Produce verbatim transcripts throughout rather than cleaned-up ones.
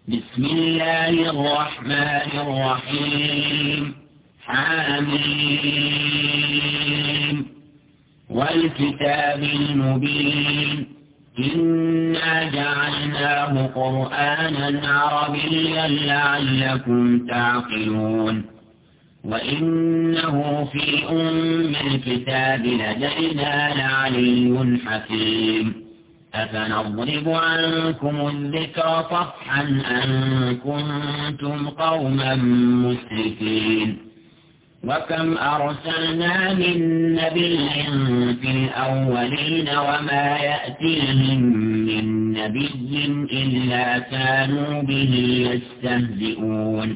بسم الله الرحمن الرحيم حامين والكتاب المبين إنا جعلناه قرآنا عربيا لعلكم تعقلون وإنه في أم الكتاب لدينا لعلي حكيم أفنضرب عنكم الذكر صفحا أن كنتم قوما مسرفين وكم أرسلنا من نبي في الأولين وما يأتيهم من نبي إلا كانوا به يستهزئون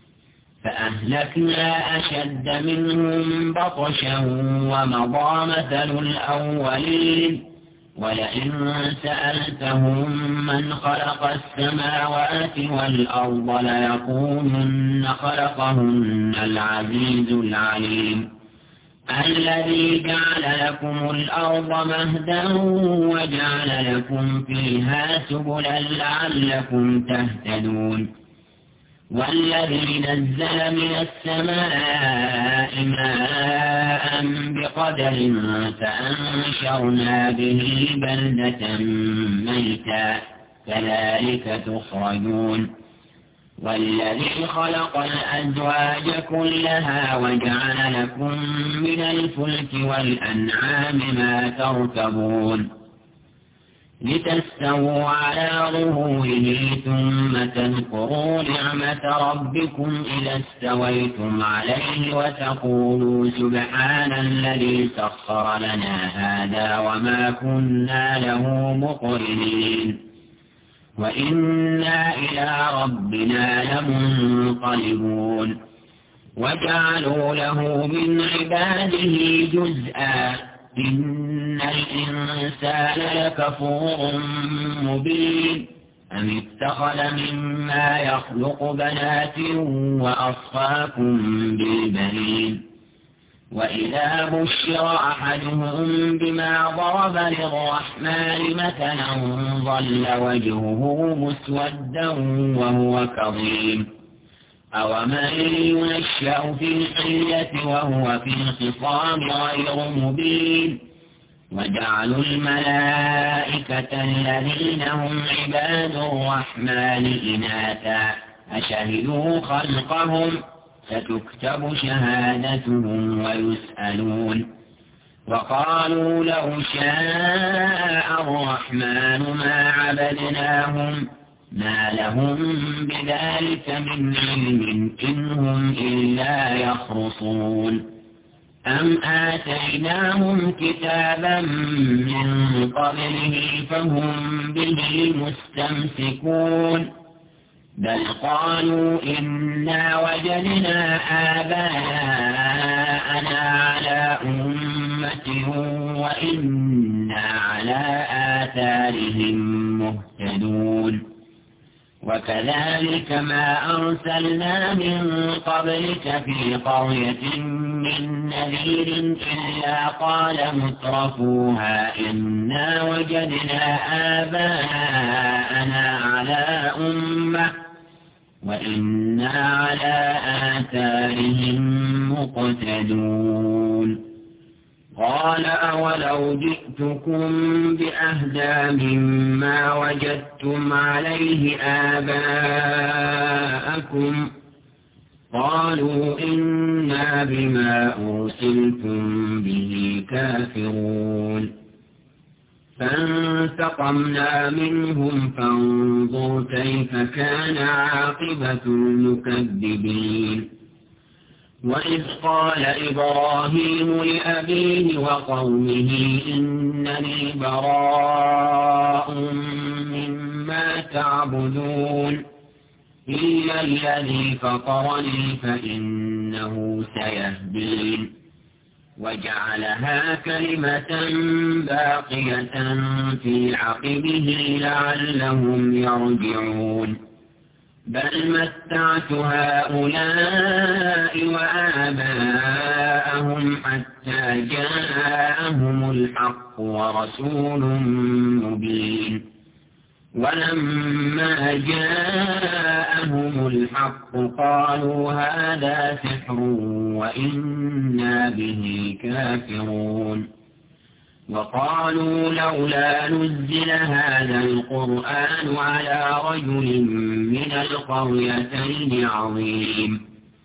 فأهلكنا أشد منهم بطشا ومضى مثل الأولين ولئن سألتهم من خلق السماوات والأرض ليقولن خلقهن العزيز العليم الذي جعل لكم الأرض مهدا وجعل لكم فيها سبلا لعلكم تهتدون والذي نزل من السماء ماء بقدر فأنشرنا به بلدة ميتا كذلك تخرجون والذي خلق الأزواج كلها وجعل لكم من الفلك والأنعام ما تركبون لتستووا على ظهوره ثم تذكروا نعمة ربكم إذا استويتم عليه وتقولوا سبحان الذي سخر لنا هذا وما كنا له مقرنين وإنا إلى ربنا لمنقلبون وجعلوا له من عباده جزءا إن الإنسان لكفور مبين أم اتخذ مما يخلق بنات وأصفاكم بالبنين وإذا بشر أحدهم بما ضرب للرحمن مثلا ظل وجهه مسودا وهو كظيم أومن ينشأ في الحلية وهو في الخصام غير مبين وجعلوا الملائكة الذين هم عباد الرحمن إناثا أشهدوا خلقهم ستكتب شهادتهم ويسألون وقالوا لو شاء الرحمن ما عبدناهم ما لهم بذلك من علم إن هم إلا يخرصون أم آتيناهم كتابا من قبله فهم به مستمسكون بل قالوا إنا وجدنا آباءنا على أمة وإنا على آثارهم مهتدون وكذلك ما أرسلنا من قبلك في قرية من نذير إلا قال مترفوها إنا وجدنا آباءنا على أمة وإنا على آثارهم مقتدون قال أولو جئتكم بأهدى مما وجدتم عليه آباءكم قالوا إنا بما أرسلتم به كافرون فانتقمنا منهم فانظر كيف كان عاقبة المكذبين وإذ قال إبراهيم لأبيه وقومه إنني براء مما تعبدون إلا الذي فطرني فإنه سيهدين وجعلها كلمة باقية في عقبه لعلهم يرجعون بل متعت هؤلاء وآباءهم حتى جاءهم الحق ورسول مبين ولما جاءهم الحق قالوا هذا سحر وإنا به كافرون وقالوا لولا نزل هذا القرآن على رجل من القريتين عظيم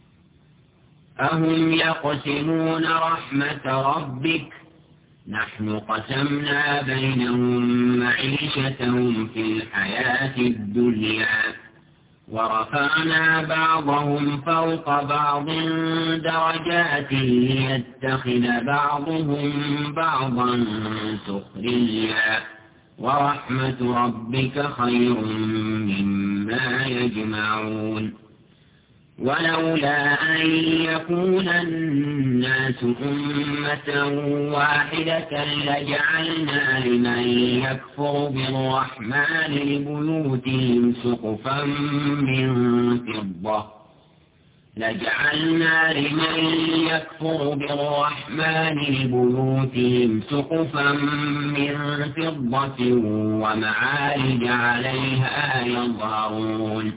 أهم يقسمون رحمة ربك نحن قسمنا بينهم معيشتهم في الحياة الدنيا ورفعنا بعضهم فوق بعض درجات ليتخذ بعضهم بعضا سخريا ورحمة ربك خير مما يجمعون ولولا أن يكون الناس أمة واحدة لجعلنا لمن يكفر بالرحمن لبيوتهم سقفا من فضة لجعلنا لمن يكفر بالرحمن لبيوتهم سقفا من فضة ومعارج عليها يظهرون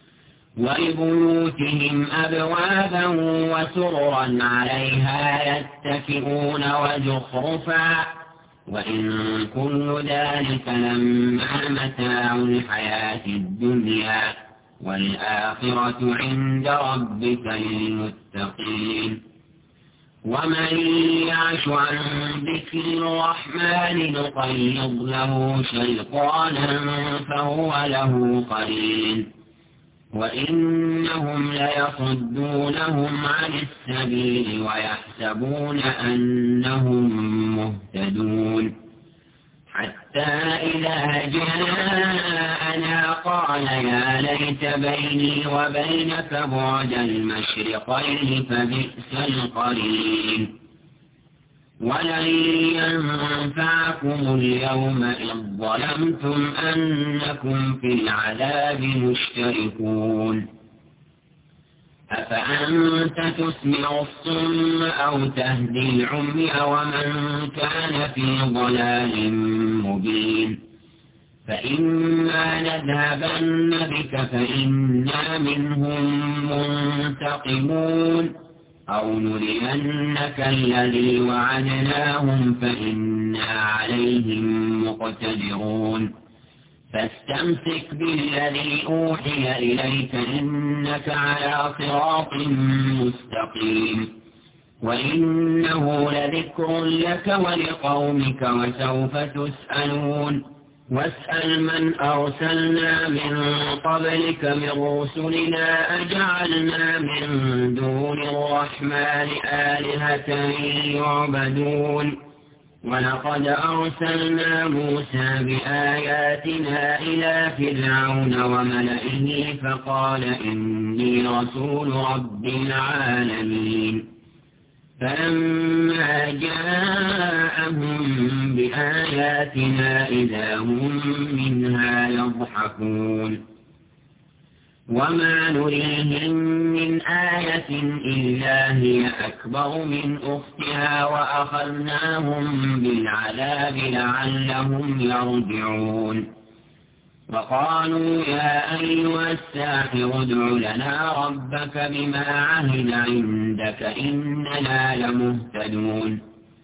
ولبيوتهم أبوابا وسررا عليها يتكئون وزخرفا وإن كل ذلك لما متاع الحياة الدنيا والآخرة عند ربك للمتقين ومن يعش عن ذكر الرحمن نقيض له شيطانا فهو له قرين وإنهم ليصدونهم عن السبيل ويحسبون أنهم مهتدون حتى إذا جاءنا قال يا ليت بيني وبينك بعد المشرقين فبئس القرين ولن ينفعكم اليوم إذ ظلمتم أنكم في العذاب مشتركون أفأنت تسمع الصم أو تهدي العمي ومن كان في ضلال مبين فإما نذهبن بك فإنا منهم منتقمون أو نرينك الذي وعدناهم فإنا عليهم مقتدرون فاستمسك بالذي أوحي إليك إنك على صراط مستقيم وإنه لذكر لك ولقومك وسوف تسألون واسأل من أرسلنا من قبلك من رسلنا أجعلنا من دون الرحمن آلهة يعبدون ولقد أرسلنا موسى بآياتنا إلى فرعون وملئه فقال إني رسول رب العالمين فلما جاءهم بآياتنا إذا هم منها يضحكون وما نريهم من آية إلا هي أكبر من أختها وأخذناهم بالعذاب لعلهم يرجعون وقالوا يا أيها الساحر ادع لنا ربك بما عهد عندك إننا لمهتدون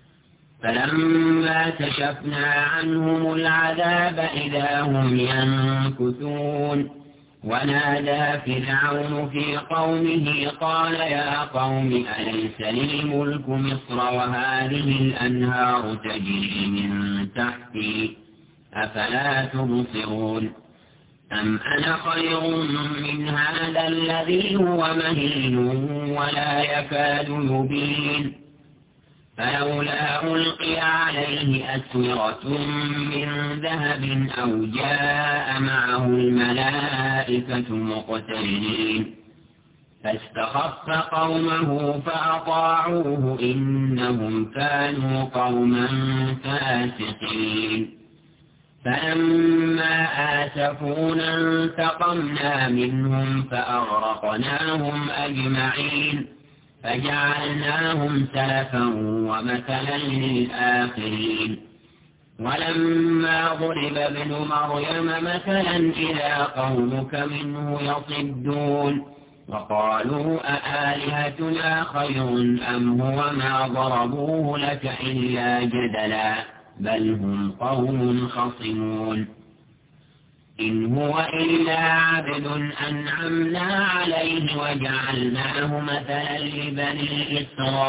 فلما كشفنا عنهم العذاب إذا هم ينكثون ونادى فرعون في قومه قال يا قوم أليس لي ملك مصر وهذه الأنهار تجري من تحتي أفلا تبصرون أم أنا خير من هذا الذي هو مهين ولا يكاد يبين فلولا ألقي عليه أسورة من ذهب أو جاء معه الملائكة مقترنين فاستخف قومه فأطاعوه إنهم كانوا قوما فاسقين فلما آسفونا انتقمنا منهم فأغرقناهم أجمعين فجعلناهم سلفا ومثلا للآخرين ولما ضرب ابن مريم مثلا إذا قومك منه يصدون وقالوا أآلهتنا خير أم هو ما ضربوه لك إلا جدلا بل هم قوم خصمون إن هو إلا عبد أنعمنا عليه وجعلناه مثلا لبني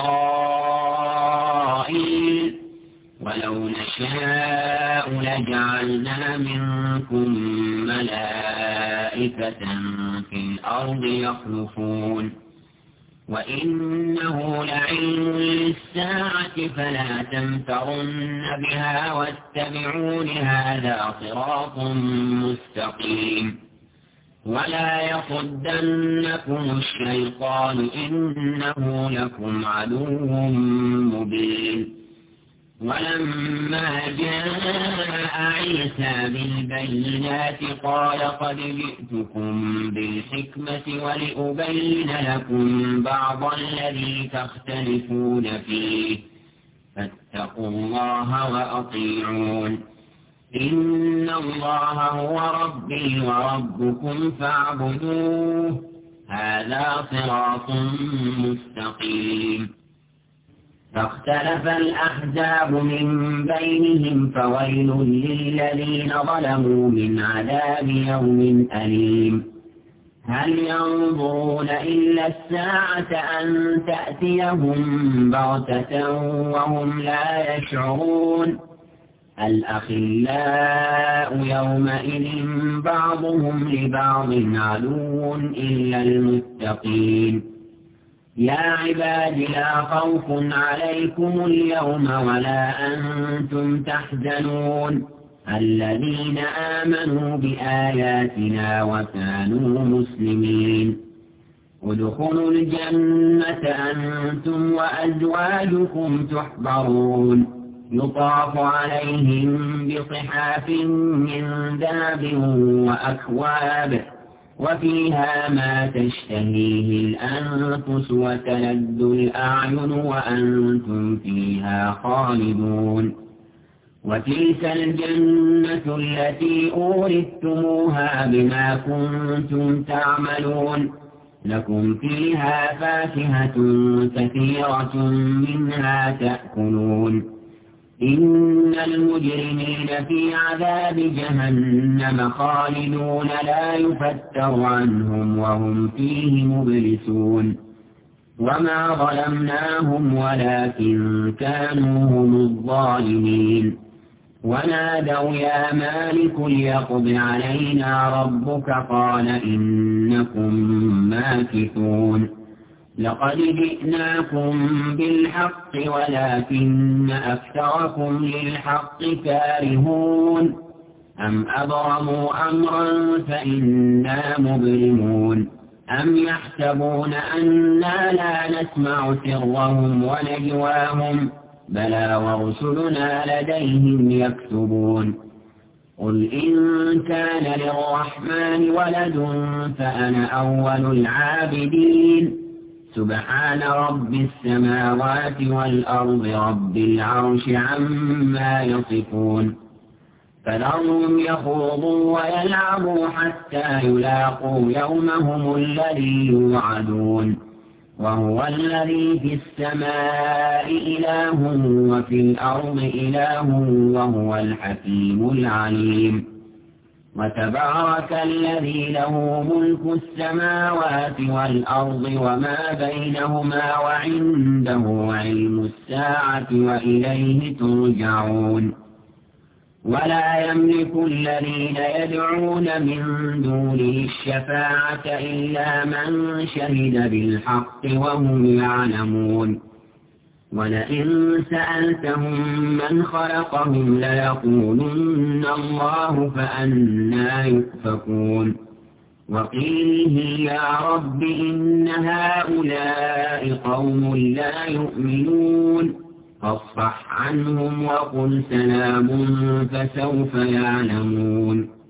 إسرائيل ولو نشاء لجعلنا منكم ملائكة في الأرض يخلفون وإنه لعلم للساعة فلا تمترن بها واتبعون هذا صراط مستقيم ولا يصدنكم الشيطان إنه لكم عدو مبين ولما جاء عيسى بالبينات قال قد جئتكم بالحكمة ولأبين لكم بعض الذي تختلفون فيه فاتقوا الله وأطيعون إن الله هو ربي وربكم فاعبدوه هذا صراط مستقيم فاختلف الأحزاب من بينهم فويل للذين ظلموا من عذاب يوم أليم هل ينظرون إلا الساعة أن تأتيهم بغتة وهم لا يشعرون الأخلاء يومئذ بعضهم لبعض عدو إلا المتقين يا عباد لا خوف عليكم اليوم ولا أنتم تحزنون الذين آمنوا بآياتنا وكانوا مسلمين ادخلوا الجنة أنتم وأزواجكم تحبرون يطاف عليهم بصحاف من ذهب وأكواب وفيها ما تشتهيه الأنفس وتلذ الأعين وأنتم فيها خالدون وتلك الجنة التي أورثتموها بما كنتم تعملون لكم فيها فاكهة كثيرة منها تأكلون إن المجرمين في عذاب جهنم خالدون لا يفتر عنهم وهم فيه مبلسون وما ظلمناهم ولكن كانوا هم الظالمين ونادوا يا مالك ليقض علينا ربك قال إنكم ماكثون لقد جئناكم بالحق ولكن أكثركم للحق كارهون أم أبرموا أمرا فإنا مبرمون أم يحسبون أنا لا نسمع سرهم ونجواهم بلى ورسلنا لديهم يكتبون قل إن كان للرحمن ولد فأنا أول العابدين سبحان رب السماوات والأرض رب العرش عما يصفون فذرهم يخوضوا ويلعبوا حتى يلاقوا يومهم الذي يوعدون وهو الذي في السماء إله وفي الأرض إله وهو الحكيم العليم وتبارك الذي له ملك السماوات والأرض وما بينهما وعنده علم الساعة وإليه ترجعون ولا يملك الذين يدعون من دونه الشفاعة إلا من شهد بالحق وهم يعلمون ولئن سألتهم من خلقهم ليقولن الله فأنى يؤفكون وقيله يا رب إن هؤلاء قوم لا يؤمنون فاصفح عنهم وقل سلام فسوف يعلمون